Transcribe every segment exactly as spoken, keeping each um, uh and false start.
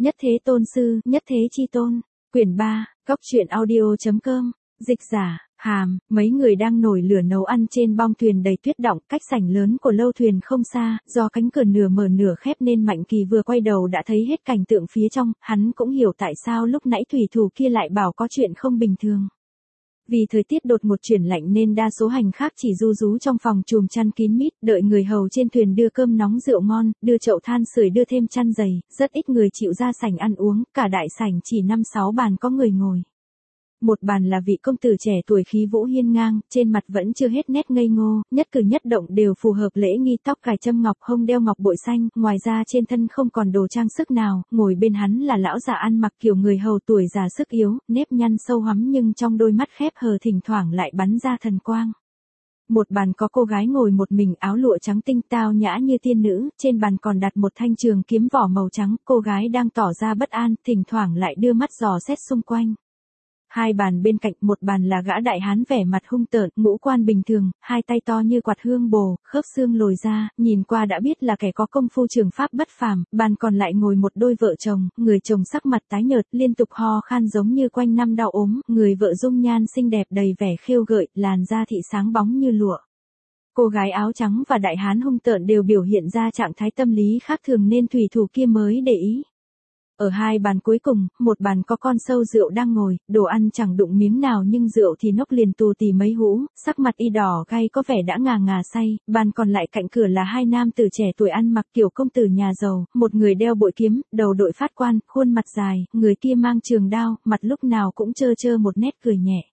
Nhất thế tôn sư, nhất thế chi tôn. Quyển ba, Cốc truyện audio chấm com. Dịch giả, Hàm, mấy người đang nổi lửa nấu ăn trên bong thuyền đầy tuyết đọng, cách sảnh lớn của lâu thuyền không xa, do cánh cửa nửa mở nửa khép nên Mạnh Kỳ vừa quay đầu đã thấy hết cảnh tượng phía trong, hắn cũng hiểu tại sao lúc nãy thủy thủ kia lại bảo có chuyện không bình thường. Vì thời tiết đột ngột chuyển lạnh nên đa số hành khách chỉ ru rú trong phòng chùm chăn kín mít, đợi người hầu trên thuyền đưa cơm nóng rượu ngon, đưa chậu than sưởi đưa thêm chăn dày, rất ít người chịu ra sảnh ăn uống, cả đại sảnh chỉ năm sáu bàn có người ngồi. Một bàn là vị công tử trẻ tuổi khí vũ hiên ngang, trên mặt vẫn chưa hết nét ngây ngô, nhất cử nhất động đều phù hợp lễ nghi, tóc cài châm ngọc, hông đeo ngọc bội xanh, ngoài ra trên thân không còn đồ trang sức nào, ngồi bên hắn là lão già ăn mặc kiểu người hầu tuổi già sức yếu, nếp nhăn sâu hoắm nhưng trong đôi mắt khép hờ thỉnh thoảng lại bắn ra thần quang. Một bàn có cô gái ngồi một mình, áo lụa trắng tinh tao nhã như tiên nữ, trên bàn còn đặt một thanh trường kiếm vỏ màu trắng, cô gái đang tỏ ra bất an, thỉnh thoảng lại đưa mắt dò xét xung quanh. Hai bàn bên cạnh, một bàn là gã đại hán vẻ mặt hung tợn, ngũ quan bình thường, hai tay to như quạt hương bồ, khớp xương lồi ra, nhìn qua đã biết là kẻ có công phu trường pháp bất phàm. Bàn còn lại ngồi một đôi vợ chồng, người chồng sắc mặt tái nhợt, liên tục ho khan giống như quanh năm đau ốm, người vợ dung nhan xinh đẹp đầy vẻ khêu gợi, làn da thị sáng bóng như lụa. Cô gái áo trắng và đại hán hung tợn đều biểu hiện ra trạng thái tâm lý khác thường nên thủy thủ kia mới để ý. Ở hai bàn cuối cùng, một bàn có con sâu rượu đang ngồi, đồ ăn chẳng đụng miếng nào nhưng rượu thì nốc liền tù tì mấy hũ, sắc mặt y đỏ gay có vẻ đã ngà ngà say. Bàn còn lại cạnh cửa là hai nam tử trẻ tuổi ăn mặc kiểu công tử nhà giàu, một người đeo bội kiếm, đầu đội phát quan, khuôn mặt dài, người kia mang trường đao, mặt lúc nào cũng trơ trơ một nét cười nhẹ.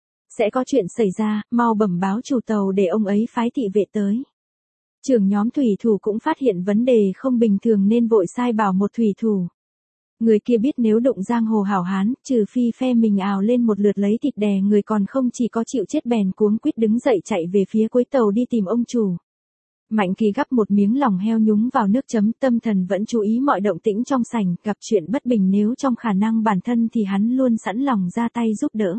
Sẽ có chuyện xảy ra, mau bẩm báo chủ tàu để ông ấy phái thị vệ tới. Trưởng nhóm thủy thủ cũng phát hiện vấn đề không bình thường nên vội sai bảo một thủy thủ. Người kia biết nếu đụng giang hồ hảo hán, trừ phi phe mình ào lên một lượt lấy thịt đè người, còn không chỉ có chịu chết bèn cuống quýt đứng dậy chạy về phía cuối tàu đi tìm ông chủ. Mạnh Kỳ gắp một miếng lòng heo nhúng vào nước chấm, tâm thần vẫn chú ý mọi động tĩnh trong sảnh, gặp chuyện bất bình nếu trong khả năng bản thân thì hắn luôn sẵn lòng ra tay giúp đỡ.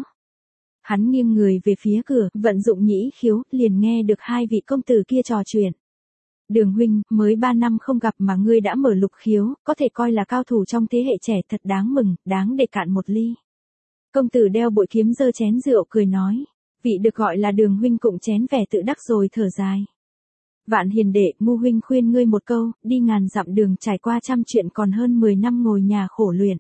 Hắn nghiêng người về phía cửa, vận dụng nhĩ khiếu, liền nghe được hai vị công tử kia trò chuyện. Đường huynh, mới ba năm không gặp mà ngươi đã mở lục khiếu, có thể coi là cao thủ trong thế hệ trẻ, thật đáng mừng, đáng để cạn một ly. Công tử đeo bội kiếm giơ chén rượu cười nói, vị được gọi là Đường huynh cụng chén vẻ tự đắc rồi thở dài. Vạn hiền đệ, ngu huynh khuyên ngươi một câu, đi ngàn dặm đường trải qua trăm chuyện còn hơn mười năm ngồi nhà khổ luyện.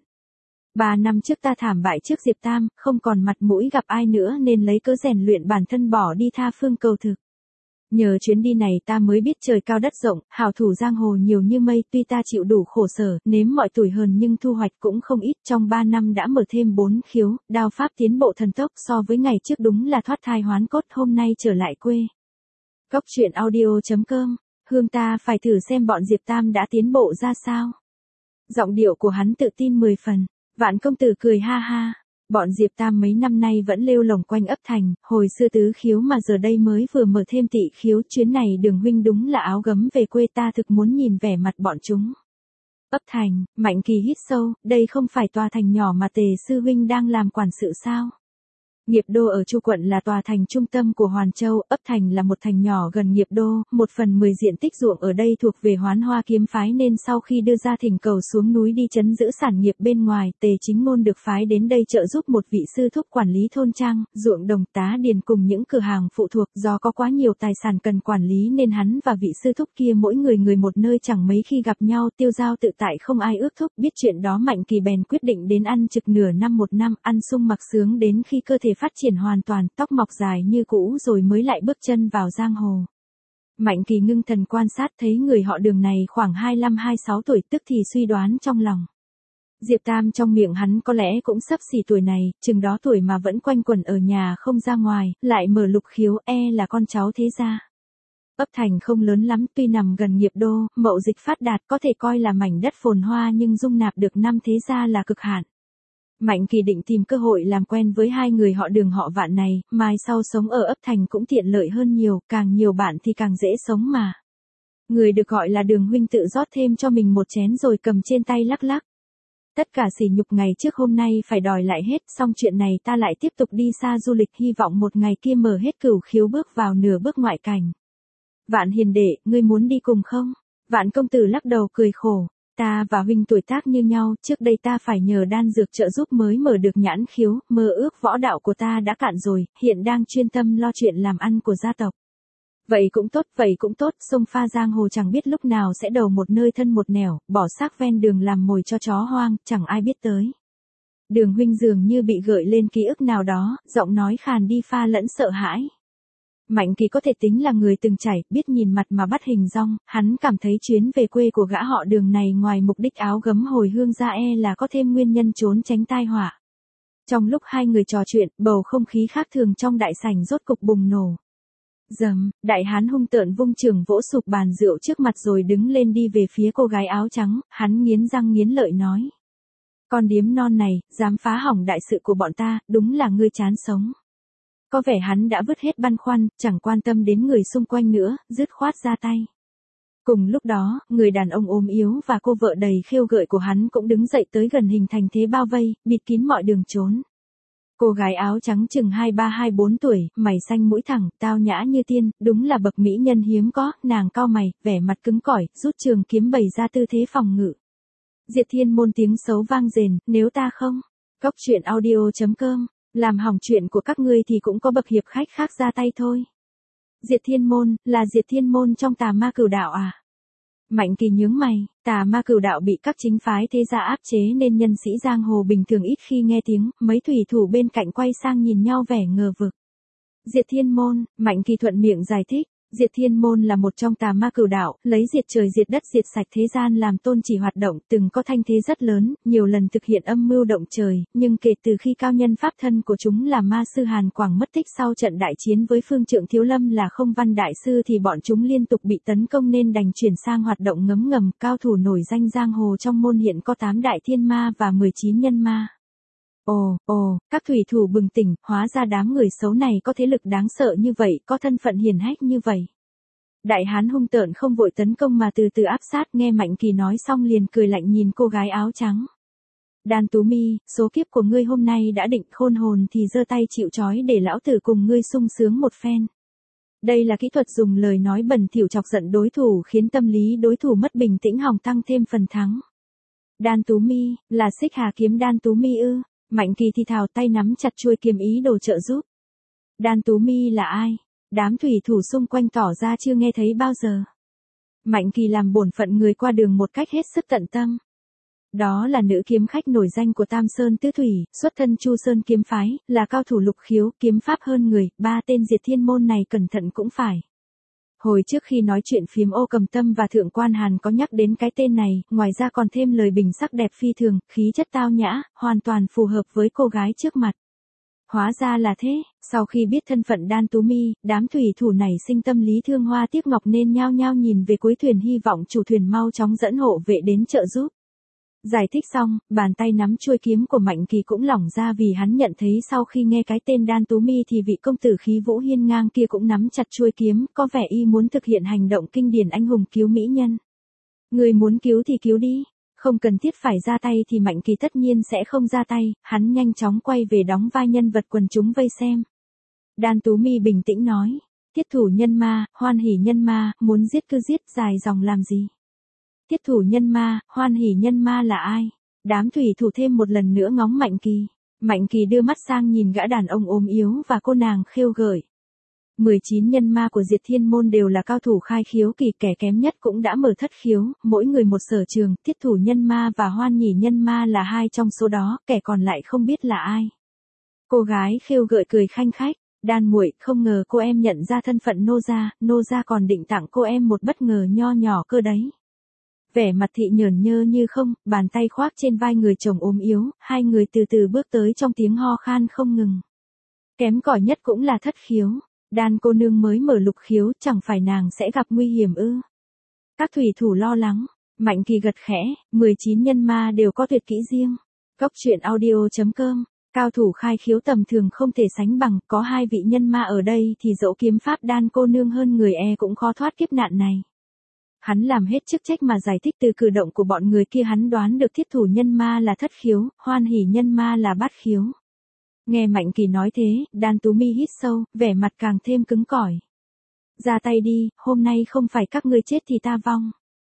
Ba năm trước ta thảm bại trước Diệp Tam, không còn mặt mũi gặp ai nữa nên lấy cớ rèn luyện bản thân bỏ đi tha phương cầu thực. Nhờ chuyến đi này ta mới biết trời cao đất rộng, hảo thủ giang hồ nhiều như mây, tuy ta chịu đủ khổ sở, nếm mọi tủi hờn nhưng thu hoạch cũng không ít, trong ba năm đã mở thêm bốn khiếu, đao pháp tiến bộ thần tốc, so với ngày trước đúng là thoát thai hoán cốt, hôm nay trở lại quê. Cốc truyện audio chấm com, Hương ta phải thử xem bọn Diệp Tam đã tiến bộ ra sao. Giọng điệu của hắn tự tin mười phần, Vạn công tử cười ha ha. Bọn Diệp Tam mấy năm nay vẫn lêu lồng quanh ấp thành, hồi xưa tứ khiếu mà giờ đây mới vừa mở thêm tị khiếu, chuyến này Đường huynh đúng là áo gấm về quê, ta thực muốn nhìn vẻ mặt bọn chúng. Ấp thành, Mạnh Kỳ hít sâu, đây không phải tòa thành nhỏ mà Tề sư huynh đang làm quản sự sao? Nghiệp Đô ở Chu quận là tòa thành trung tâm của Hoàn Châu, ấp thành là một thành nhỏ gần Nghiệp Đô, một phần mười diện tích ruộng ở đây thuộc về Hoán Hoa kiếm phái nên sau khi đưa ra thỉnh cầu xuống núi đi trấn giữ sản nghiệp bên ngoài, Tề Chính Ngôn được phái đến đây trợ giúp một vị sư thúc quản lý thôn trang, ruộng đồng, tá điền cùng những cửa hàng phụ thuộc, do có quá nhiều tài sản cần quản lý nên hắn và vị sư thúc kia mỗi người người một nơi, chẳng mấy khi gặp nhau, tiêu giao tự tại không ai ước thúc. Biết chuyện đó Mạnh Kỳ bèn quyết định đến ăn trực nửa năm một năm, ăn sung mặc sướng đến khi cơ thể phát triển hoàn toàn, tóc mọc dài như cũ rồi mới lại bước chân vào giang hồ. Mạnh Kỳ ngưng thần quan sát thấy người họ Đường này khoảng hai mươi lăm hai mươi sáu tuổi, tức thì suy đoán trong lòng. Diệp Tam trong miệng hắn có lẽ cũng sắp xỉ tuổi này, chừng đó tuổi mà vẫn quanh quẩn ở nhà không ra ngoài, lại mở lục khiếu, e là con cháu thế gia. Ấp thành không lớn lắm, tuy nằm gần Nghiệp Đô, mậu dịch phát đạt, có thể coi là mảnh đất phồn hoa nhưng dung nạp được năm thế gia là cực hạn. Mạnh Kỳ định tìm cơ hội làm quen với hai người họ Đường họ Vạn này, mai sau sống ở ấp thành cũng tiện lợi hơn nhiều, càng nhiều bạn thì càng dễ sống mà. Người được gọi là Đường huynh tự rót thêm cho mình một chén rồi cầm trên tay lắc lắc. Tất cả sỉ nhục ngày trước hôm nay phải đòi lại hết, xong chuyện này ta lại tiếp tục đi xa du lịch, hy vọng một ngày kia mở hết cửu khiếu bước vào nửa bước ngoại cảnh. Vạn hiền đệ, ngươi muốn đi cùng không? Vạn công tử lắc đầu cười khổ. Ta và huynh tuổi tác như nhau, trước đây ta phải nhờ đan dược trợ giúp mới mở được nhãn khiếu, mơ ước võ đạo của ta đã cạn rồi, hiện đang chuyên tâm lo chuyện làm ăn của gia tộc. Vậy cũng tốt, vậy cũng tốt, sông pha giang hồ chẳng biết lúc nào sẽ đầu một nơi thân một nẻo, bỏ xác ven đường làm mồi cho chó hoang, chẳng ai biết tới. Đường huynh dường như bị gợi lên ký ức nào đó, giọng nói khàn đi pha lẫn sợ hãi. Mạnh Kỳ có thể tính là người từng trải, biết nhìn mặt mà bắt hình dong, hắn cảm thấy chuyến về quê của gã họ Đường này ngoài mục đích áo gấm hồi hương ra e là có thêm nguyên nhân trốn tránh tai họa. Trong lúc hai người trò chuyện, bầu không khí khác thường trong đại sảnh rốt cục bùng nổ. Dầm, đại hán hung tợn vung chưởng vỗ sụp bàn rượu trước mặt rồi đứng lên đi về phía cô gái áo trắng, hắn nghiến răng nghiến lợi nói. Con điếm non này, dám phá hỏng đại sự của bọn ta, đúng là ngươi chán sống. Có vẻ hắn đã vứt hết băn khoăn, chẳng quan tâm đến người xung quanh nữa, dứt khoát ra tay. Cùng lúc đó, người đàn ông ốm yếu và cô vợ đầy khêu gợi của hắn cũng đứng dậy tới gần hình thành thế bao vây, bịt kín mọi đường trốn. Cô gái áo trắng chừng hai ba hai bốn tuổi, mày xanh mũi thẳng, tao nhã như tiên, đúng là bậc mỹ nhân hiếm có, nàng cau mày, vẻ mặt cứng cỏi, rút trường kiếm bày ra tư thế phòng ngự. Diệt Thiên Môn tiếng xấu vang rền, nếu ta không. Cốc truyện audio chấm com, làm hỏng chuyện của các ngươi thì cũng có bậc hiệp khách khác ra tay thôi. Diệt Thiên Môn, là Diệt Thiên Môn trong Tà Ma Cửu Đạo à? Mạnh Kỳ nhướng mày, Tà Ma Cửu Đạo bị các chính phái thế gia áp chế nên nhân sĩ giang hồ bình thường ít khi nghe tiếng, mấy thủy thủ bên cạnh quay sang nhìn nhau vẻ ngờ vực. Diệt Thiên Môn, Mạnh Kỳ thuận miệng giải thích. Diệt Thiên Môn là một trong Tà Ma Cửu Đạo, lấy diệt trời diệt đất diệt sạch thế gian làm tôn chỉ hoạt động, từng có thanh thế rất lớn, nhiều lần thực hiện âm mưu động trời, nhưng kể từ khi cao nhân pháp thân của chúng là Ma sư Hàn Quảng mất tích sau trận đại chiến với Phương Trượng Thiếu Lâm là Không Văn đại sư thì bọn chúng liên tục bị tấn công nên đành chuyển sang hoạt động ngấm ngầm, cao thủ nổi danh giang hồ trong môn hiện có tám đại thiên ma và mười chín nhân ma. Ồ, ồ, các thủy thủ bừng tỉnh, hóa ra đám người xấu này có thế lực đáng sợ như vậy, có thân phận hiển hách như vậy. Đại hán hung tợn không vội tấn công mà từ từ áp sát, nghe Mạnh Kỳ nói xong liền cười lạnh nhìn cô gái áo trắng. Đan Tú Mi, số kiếp của ngươi hôm nay đã định, khôn hồn thì giơ tay chịu trói để lão tử cùng ngươi sung sướng một phen. Đây là kỹ thuật dùng lời nói bẩn thỉu chọc giận đối thủ khiến tâm lý đối thủ mất bình tĩnh hòng tăng thêm phần thắng. Đan Tú Mi, là Xích Hà kiếm Đan Tú Mi ư? Mạnh Kỳ thì thào tay nắm chặt chuôi kiếm ý đồ trợ giúp. Đan Tú Mi là ai? Đám thủy thủ xung quanh tỏ ra chưa nghe thấy bao giờ. Mạnh Kỳ làm bổn phận người qua đường một cách hết sức tận tâm. Đó là nữ kiếm khách nổi danh của Tam Sơn Tứ Thủy, xuất thân Chu Sơn kiếm phái, là cao thủ lục khiếu, kiếm pháp hơn người, ba tên Diệt Thiên Môn này cẩn thận cũng phải. Hồi trước khi nói chuyện phím Ô Cầm Tâm và Thượng Quan Hàn có nhắc đến cái tên này, ngoài ra còn thêm lời bình sắc đẹp phi thường, khí chất tao nhã, hoàn toàn phù hợp với cô gái trước mặt. Hóa ra là thế, sau khi biết thân phận Đan Tú Mi, đám thủy thủ này sinh tâm lý thương hoa tiếc ngọc nên nhao nhao nhìn về cuối thuyền hy vọng chủ thuyền mau chóng dẫn hộ vệ đến trợ giúp. Giải thích xong, bàn tay nắm chuôi kiếm của Mạnh Kỳ cũng lỏng ra vì hắn nhận thấy sau khi nghe cái tên Đan Tú Mi thì vị công tử khí vũ hiên ngang kia cũng nắm chặt chuôi kiếm, có vẻ y muốn thực hiện hành động kinh điển anh hùng cứu mỹ nhân. Người muốn cứu thì cứu đi, không cần thiết phải ra tay thì Mạnh Kỳ tất nhiên sẽ không ra tay, hắn nhanh chóng quay về đóng vai nhân vật quần chúng vây xem. Đan Tú Mi bình tĩnh nói, tiết thủ nhân ma, hoan hỉ nhân ma, muốn giết cứ giết, dài dòng làm gì. Tiết thủ nhân ma, hoan hỉ nhân ma là ai? Đám thủy thủ thêm một lần nữa ngóng Mạnh Kỳ. Mạnh Kỳ đưa mắt sang nhìn gã đàn ông ốm yếu và cô nàng khêu gợi. mười chín nhân ma của Diệt Thiên Môn đều là cao thủ khai khiếu kỳ, kẻ kém nhất cũng đã mở thất khiếu, mỗi người một sở trường, tiết thủ nhân ma và hoan hỉ nhân ma là hai trong số đó, kẻ còn lại không biết là ai. Cô gái khêu gợi cười khanh khách, Đan muội, không ngờ cô em nhận ra thân phận nô gia, nô gia còn định tặng cô em một bất ngờ nho nhỏ cơ đấy. Vẻ mặt thị nhởn nhơ như không, bàn tay khoác trên vai người chồng ốm yếu, hai người từ từ bước tới trong tiếng ho khan không ngừng. Kém cỏi nhất cũng là thất khiếu. Đan cô nương mới mở lục khiếu, chẳng phải nàng sẽ gặp nguy hiểm ư? Các thủy thủ lo lắng. Mạnh Kỳ gật khẽ, mười chín nhân ma đều có tuyệt kỹ riêng. Cốc truyện audio chấm com, cao thủ khai khiếu tầm thường không thể sánh bằng, có hai vị nhân ma ở đây thì dẫu kiếm pháp Đan cô nương hơn người e cũng khó thoát kiếp nạn này. Hắn làm hết chức trách mà giải thích từ cử động của bọn người kia, hắn đoán được thiết thủ nhân ma là thất khiếu, hoan hỉ nhân ma là bát khiếu. Nghe Mạnh Kỳ nói thế, Đan Tú Mi hít sâu, vẻ mặt càng thêm cứng cỏi. Ra tay đi, hôm nay không phải các ngươi chết thì ta vong.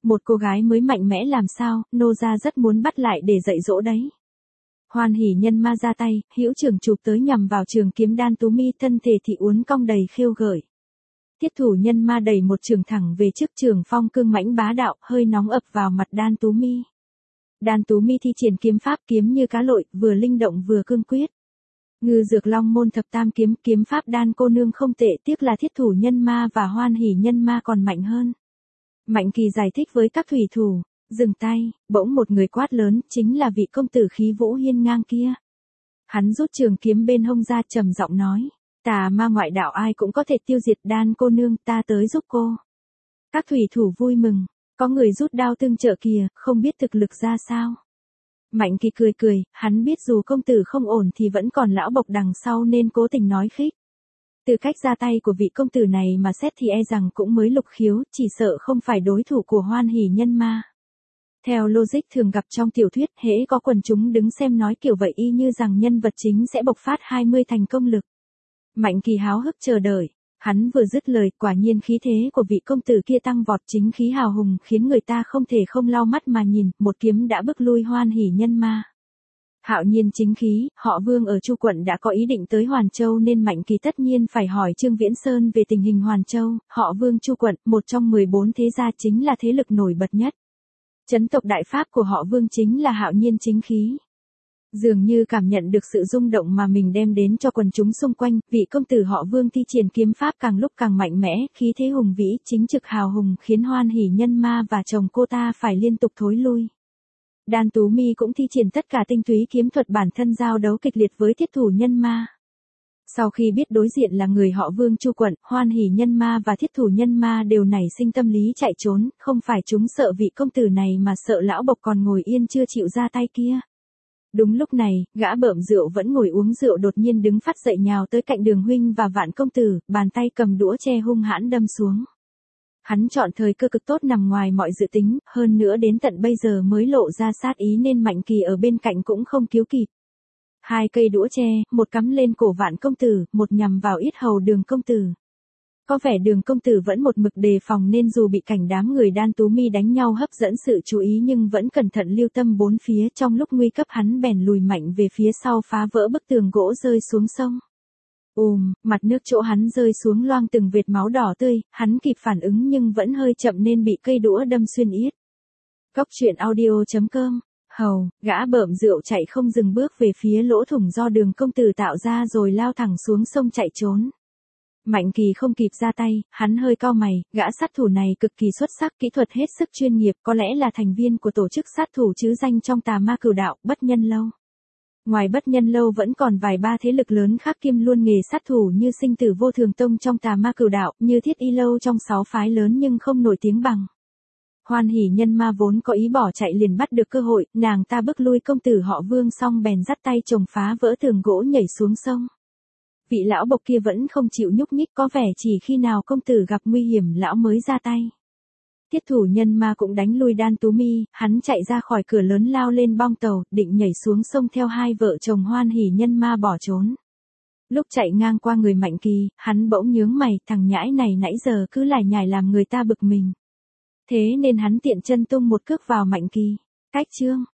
Một cô gái mới mạnh mẽ làm sao, nô gia rất muốn bắt lại để dạy dỗ đấy. Hoan hỉ nhân ma ra tay, hữu trường chụp tới nhằm vào trường kiếm Đan Tú Mi, thân thể thị uốn cong đầy khiêu gợi. Thiết thủ nhân ma đẩy một trường thẳng về trước, trường phong cương mãnh bá đạo, hơi nóng ập vào mặt Đan Tú Mi. Đan Tú Mi thi triển kiếm pháp, kiếm như cá lội, vừa linh động vừa cương quyết. Ngư Dược Long môn thập tam kiếm, kiếm pháp Đan cô nương không tệ, tiếc là thiết thủ nhân ma và hoan hỉ nhân ma còn mạnh hơn. Mạnh Kỳ giải thích với các thủy thủ, dừng tay, bỗng một người quát lớn, chính là vị công tử khí vũ hiên ngang kia. Hắn rút trường kiếm bên hông ra, trầm giọng nói, tà ma ngoại đạo ai cũng có thể tiêu diệt, Đan cô nương, ta tới giúp cô. Các thủy thủ vui mừng, có người rút đao tương trợ kìa, không biết thực lực ra sao. Mạnh Kỳ cười cười, hắn biết dù công tử không ổn thì vẫn còn lão bộc đằng sau nên cố tình nói khích. Từ cách ra tay của vị công tử này mà xét thì e rằng cũng mới lục khiếu, chỉ sợ không phải đối thủ của hoan hỉ nhân ma. Theo logic thường gặp trong tiểu thuyết, hễ có quần chúng đứng xem nói kiểu vậy y như rằng nhân vật chính sẽ bộc phát hai mươi thành công lực. Mạnh Kỳ háo hức chờ đợi, hắn vừa dứt lời, quả nhiên khí thế của vị công tử kia tăng vọt, chính khí hào hùng khiến người ta không thể không lau mắt mà nhìn, một kiếm đã bức lui hoan hỉ nhân ma. Hạo nhiên chính khí, họ Vương ở Chu quận đã có ý định tới Hoàn Châu nên Mạnh Kỳ tất nhiên phải hỏi Trương Viễn Sơn về tình hình Hoàn Châu. Họ Vương Chu quận, một trong mười bốn thế gia, chính là thế lực nổi bật nhất. Chấn tộc đại pháp của họ Vương chính là hạo nhiên chính khí. Dường như cảm nhận được sự rung động mà mình đem đến cho quần chúng xung quanh, vị công tử họ Vương thi triển kiếm pháp càng lúc càng mạnh mẽ, khí thế hùng vĩ, chính trực hào hùng, khiến hoan hỉ nhân ma và chồng cô ta phải liên tục thối lui. Đan Tú Mi cũng thi triển tất cả tinh túy kiếm thuật bản thân, giao đấu kịch liệt với thiết thủ nhân ma. Sau khi biết đối diện là người họ Vương Chu quận, hoan hỉ nhân ma và thiết thủ nhân ma đều nảy sinh tâm lý chạy trốn, không phải chúng sợ vị công tử này mà sợ lão bộc còn ngồi yên chưa chịu ra tay kia. Đúng lúc này, gã bợm rượu vẫn ngồi uống rượu đột nhiên đứng phát dậy nhào tới cạnh Đường huynh và Vạn công tử, bàn tay cầm đũa tre hung hãn đâm xuống. Hắn chọn thời cơ cực tốt nằm ngoài mọi dự tính, hơn nữa đến tận bây giờ mới lộ ra sát ý nên Mạnh Kỳ ở bên cạnh cũng không cứu kịp. Hai cây đũa tre, một cắm lên cổ Vạn công tử, một nhằm vào yết hầu Đường công tử. Có vẻ Đường công tử vẫn một mực đề phòng nên dù bị cảnh đám người Đan Tú Mi đánh nhau hấp dẫn sự chú ý nhưng vẫn cẩn thận lưu tâm bốn phía, trong lúc nguy cấp hắn bèn lùi mạnh về phía sau, phá vỡ bức tường gỗ rơi xuống sông. Ùm, mặt nước chỗ hắn rơi xuống loang từng vệt máu đỏ tươi, hắn kịp phản ứng nhưng vẫn hơi chậm nên bị cây đũa đâm xuyên yết. Góc truyện audio chấm com. Hầu, gã bợm rượu chạy không dừng bước về phía lỗ thủng do Đường công tử tạo ra rồi lao thẳng xuống sông chạy trốn. Mạnh Kỳ không kịp ra tay, hắn hơi cau mày, gã sát thủ này cực kỳ xuất sắc, kỹ thuật hết sức chuyên nghiệp, có lẽ là thành viên của tổ chức sát thủ chứ danh trong Tà Ma Cửu Đạo, Bất Nhân Lâu. Ngoài Bất Nhân Lâu vẫn còn vài ba thế lực lớn khác kiêm luôn nghề sát thủ như Sinh Tử Vô Thường Tông trong Tà Ma Cửu Đạo, như Thiết Y Lâu trong sáu phái lớn nhưng không nổi tiếng bằng. Hoan hỉ nhân ma vốn có ý bỏ chạy liền bắt được cơ hội, nàng ta bức lui công tử họ Vương xong bèn dắt tay chồng phá vỡ tường gỗ nhảy xuống sông. Vị lão bộc kia vẫn không chịu nhúc nhích, có vẻ chỉ khi nào công tử gặp nguy hiểm lão mới ra tay. Thiết thủ nhân ma cũng đánh lui Đan Tú Mi, hắn chạy ra khỏi cửa lớn lao lên bong tàu, định nhảy xuống sông theo hai vợ chồng hoan hỉ nhân ma bỏ trốn. Lúc chạy ngang qua người Mạnh Kỳ, hắn bỗng nhướng mày, thằng nhãi này nãy giờ cứ lải nhải làm người ta bực mình. Thế nên hắn tiện chân tung một cước vào Mạnh Kỳ. Cách chương